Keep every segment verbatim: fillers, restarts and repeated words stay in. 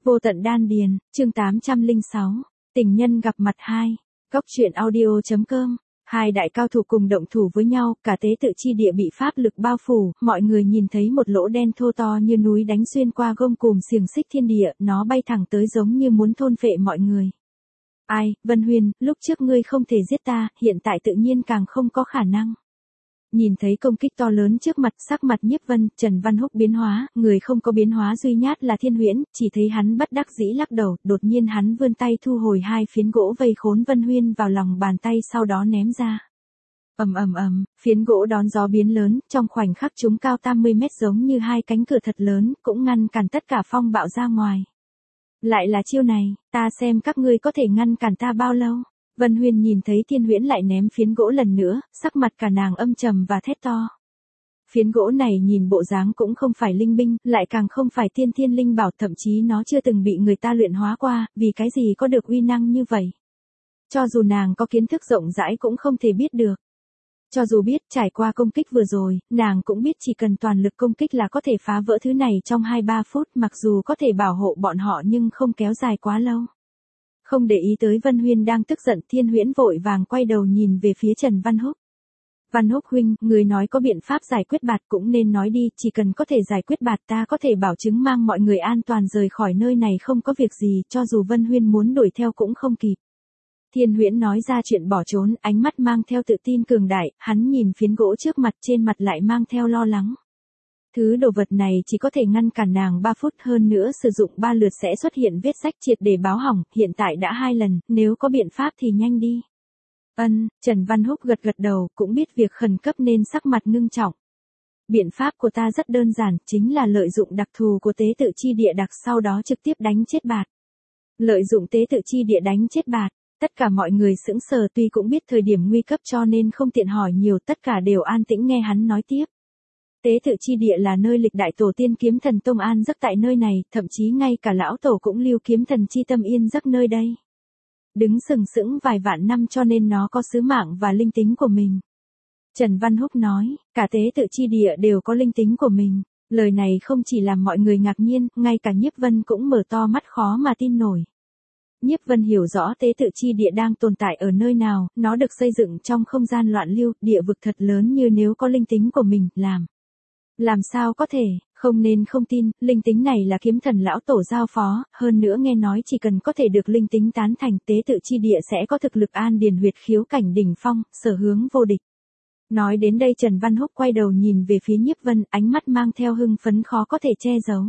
Vô tận đan điền, chương tám trăm lẻ sáu, tình nhân gặp mặt hai, góc truyện audio.com, hai đại cao thủ cùng động thủ với nhau, cả tế tự chi địa bị pháp lực bao phủ, mọi người nhìn thấy một lỗ đen thô to như núi đánh xuyên qua gông cùm xiềng xích thiên địa, nó bay thẳng tới giống như muốn thôn phệ mọi người. Ai, Vân Huyên, lúc trước ngươi không thể giết ta, hiện tại tự nhiên càng không có khả năng. Nhìn thấy công kích to lớn trước mặt, sắc mặt Nhiếp Vân, Trần Văn Húc biến hóa, người không có biến hóa duy nhất là Thiên Huyễn, chỉ thấy hắn bất đắc dĩ lắc đầu, đột nhiên hắn vươn tay thu hồi hai phiến gỗ vây khốn Vân Huyên vào lòng bàn tay sau đó ném ra. Ầm ầm ầm, phiến gỗ đón gió biến lớn, trong khoảnh khắc chúng cao tám mươi mét giống như hai cánh cửa thật lớn, cũng ngăn cản tất cả phong bạo ra ngoài. Lại là chiêu này, ta xem các ngươi có thể ngăn cản ta bao lâu. Vân Huyên nhìn thấy Thiên Huyễn lại ném phiến gỗ lần nữa, sắc mặt cả nàng âm trầm và thét to. Phiến gỗ này nhìn bộ dáng cũng không phải linh binh, lại càng không phải tiên thiên linh bảo, thậm chí nó chưa từng bị người ta luyện hóa qua, vì cái gì có được uy năng như vậy. Cho dù nàng có kiến thức rộng rãi cũng không thể biết được. Cho dù biết trải qua công kích vừa rồi, nàng cũng biết chỉ cần toàn lực công kích là có thể phá vỡ thứ này trong hai ba phút, mặc dù có thể bảo hộ bọn họ nhưng không kéo dài quá lâu. Không để ý tới Vân Huyên đang tức giận, Thiên Huyễn vội vàng quay đầu nhìn về phía Trần Văn Húc. Văn Húc huynh, người nói có biện pháp giải quyết bạt cũng nên nói đi, chỉ cần có thể giải quyết bạt ta có thể bảo chứng mang mọi người an toàn rời khỏi nơi này không có việc gì, cho dù Vân Huyên muốn đuổi theo cũng không kịp. Thiên Huyễn nói ra chuyện bỏ trốn, ánh mắt mang theo tự tin cường đại, hắn nhìn phiến gỗ trước mặt, trên mặt lại mang theo lo lắng. Thứ đồ vật này chỉ có thể ngăn cản nàng ba phút, hơn nữa sử dụng ba lượt sẽ xuất hiện vết rách triệt để báo hỏng, hiện tại đã hai lần, nếu có biện pháp thì nhanh đi. Ân, Trần Văn Húc gật gật đầu, cũng biết việc khẩn cấp nên sắc mặt ngưng trọng. Biện pháp của ta rất đơn giản, chính là lợi dụng đặc thù của tế tự chi địa đặc sau đó trực tiếp đánh chết bạt. Lợi dụng tế tự chi địa đánh chết bạt, tất cả mọi người sững sờ, tuy cũng biết thời điểm nguy cấp cho nên không tiện hỏi nhiều, tất cả đều an tĩnh nghe hắn nói tiếp. Tế tự chi địa là nơi lịch đại tổ tiên kiếm thần Tông an giấc tại nơi này, thậm chí ngay cả lão tổ cũng lưu kiếm thần chi tâm yên giấc nơi đây. Đứng sừng sững vài vạn năm cho nên nó có sứ mạng và linh tính của mình. Trần Văn Húc nói, cả tế tự chi địa đều có linh tính của mình. Lời này không chỉ làm mọi người ngạc nhiên, ngay cả Nhiếp Vân cũng mở to mắt khó mà tin nổi. Nhiếp Vân hiểu rõ tế tự chi địa đang tồn tại ở nơi nào, nó được xây dựng trong không gian loạn lưu, địa vực thật lớn, như nếu có linh tính của mình, làm. Làm sao có thể, không nên không tin, linh tính này là kiếm thần lão tổ giao phó, hơn nữa nghe nói chỉ cần có thể được linh tính tán thành, tế tự chi địa sẽ có thực lực an điền huyệt khiếu cảnh đỉnh phong, sở hướng vô địch. Nói đến đây Trần Văn Húc quay đầu nhìn về phía Nhiếp Vân, ánh mắt mang theo hưng phấn khó có thể che giấu.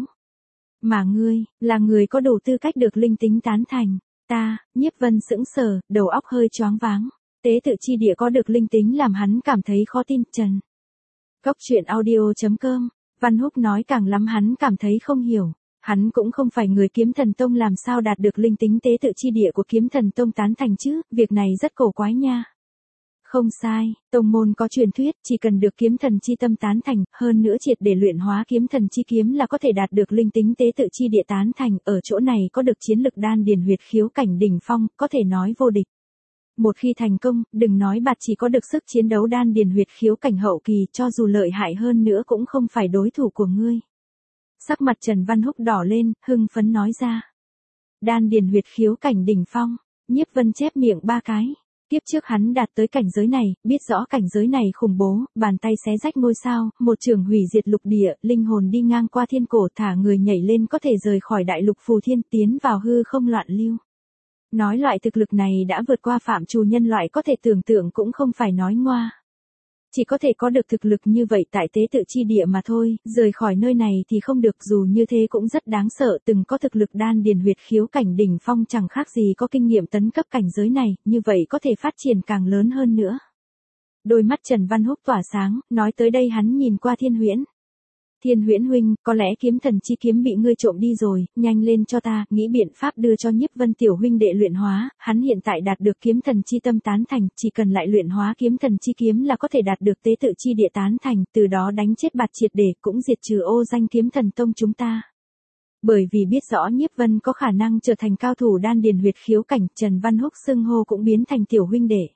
Mà ngươi, là người có đủ tư cách được linh tính tán thành. Ta, Nhiếp Vân sững sờ, đầu óc hơi choáng váng. Tế tự chi địa có được linh tính làm hắn cảm thấy khó tin. Trần. Góc truyện audio.com, Văn Húc nói càng lắm hắn cảm thấy không hiểu. Hắn cũng không phải người kiếm thần tông, làm sao đạt được linh tính tế tự chi địa của kiếm thần tông tán thành chứ, việc này rất cổ quái nha. Không sai, tông môn có truyền thuyết, chỉ cần được kiếm thần chi tâm tán thành, hơn nữa triệt để luyện hóa kiếm thần chi kiếm là có thể đạt được linh tính tế tự chi địa tán thành, ở chỗ này có được chiến lực đan điền huyệt khiếu cảnh đỉnh phong, có thể nói vô địch. Một khi thành công, đừng nói bạt chỉ có được sức chiến đấu đan điền huyệt khiếu cảnh hậu kỳ, cho dù lợi hại hơn nữa cũng không phải đối thủ của ngươi. Sắc mặt Trần Văn Húc đỏ lên, hưng phấn nói ra. Đan điền huyệt khiếu cảnh đỉnh phong, Nhiếp Vân chép miệng ba cái. Tiếp trước hắn đạt tới cảnh giới này, biết rõ cảnh giới này khủng bố, bàn tay xé rách ngôi sao, một trường hủy diệt lục địa, linh hồn đi ngang qua thiên cổ, thả người nhảy lên có thể rời khỏi đại lục phù thiên, tiến vào hư không loạn lưu. Nói loại thực lực này đã vượt qua phạm trù nhân loại có thể tưởng tượng cũng không phải nói ngoa. Chỉ có thể có được thực lực như vậy tại tế tự chi địa mà thôi, rời khỏi nơi này thì không được, dù như thế cũng rất đáng sợ, từng có thực lực đan điền huyệt khiếu cảnh đỉnh phong chẳng khác gì có kinh nghiệm tấn cấp cảnh giới này, như vậy có thể phát triển càng lớn hơn nữa. Đôi mắt Trần Văn Húc tỏa sáng, nói tới đây hắn nhìn qua Thiên Huyễn. Thiên Huyễn huynh, có lẽ kiếm thần chi kiếm bị ngươi trộm đi rồi, nhanh lên cho ta, nghĩ biện pháp đưa cho Nhiếp Vân tiểu huynh đệ luyện hóa, hắn hiện tại đạt được kiếm thần chi tâm tán thành, chỉ cần lại luyện hóa kiếm thần chi kiếm là có thể đạt được tế tự chi địa tán thành, từ đó đánh chết bạt triệt để, cũng diệt trừ ô danh kiếm thần tông chúng ta. Bởi vì biết rõ Nhiếp Vân có khả năng trở thành cao thủ đan điền huyệt khiếu cảnh, Trần Văn Húc xưng hô cũng biến thành tiểu huynh đệ.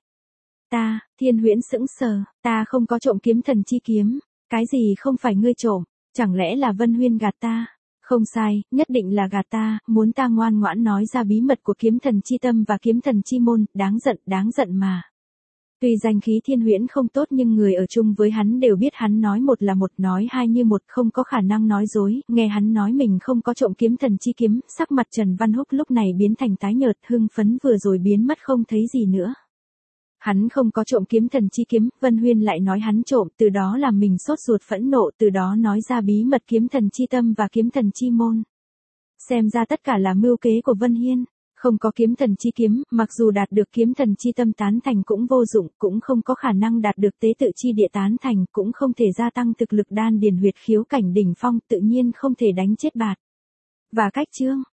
Ta, Thiên Huyễn sững sờ, ta không có trộm kiếm thần chi kiếm, cái gì không phải ngươi trộm? Chẳng lẽ là Vân Huyên gạt ta? Không sai, nhất định là gạt ta, muốn ta ngoan ngoãn nói ra bí mật của kiếm thần chi tâm và kiếm thần chi môn, đáng giận, đáng giận mà. Tuy danh khí Thiên Huyễn không tốt nhưng người ở chung với hắn đều biết hắn nói một là một, nói hai như một, không có khả năng nói dối. Nghe hắn nói mình không có trộm kiếm thần chi kiếm, sắc mặt Trần Văn Húc lúc này biến thành tái nhợt, hưng phấn vừa rồi biến mất không thấy gì nữa. Hắn không có trộm kiếm thần chi kiếm, Vân Huyên lại nói hắn trộm, từ đó làm mình sốt ruột phẫn nộ, từ đó nói ra bí mật kiếm thần chi tâm và kiếm thần chi môn. Xem ra tất cả là mưu kế của Vân Hiên. Không có kiếm thần chi kiếm, mặc dù đạt được kiếm thần chi tâm tán thành cũng vô dụng, cũng không có khả năng đạt được tế tự chi địa tán thành, cũng không thể gia tăng thực lực đan điền huyệt khiếu cảnh đỉnh phong, tự nhiên không thể đánh chết Bạt và Cách Trương.